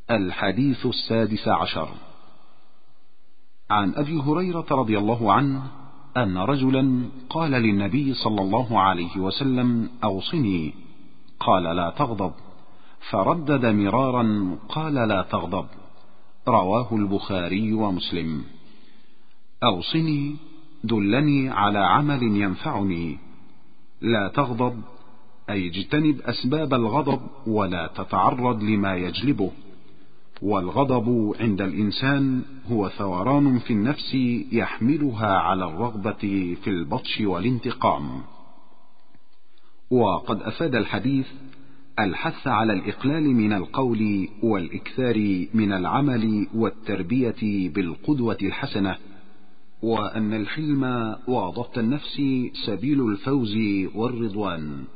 الحديث 16 عن أبي هريرة رضي الله عنه أن رجلا قال للنبي صلى الله عليه وسلم: أوصني. قال: لا تغضب. فردد مرارا قال: لا تغضب. رواه البخاري ومسلم. أوصني، دلني على عمل ينفعني. لا تغضب أي اجتنب أسباب الغضب ولا تتعرض لما يجلبه. والغضب عند الإنسان هو ثوران في النفس يحملها على الرغبة في البطش والانتقام. وقد أفاد الحديث الحث على الإقلال من القول والإكثار من العمل والتربية بالقدوة الحسنة، وأن الحلم وضبط النفس سبيل الفوز والرضوان.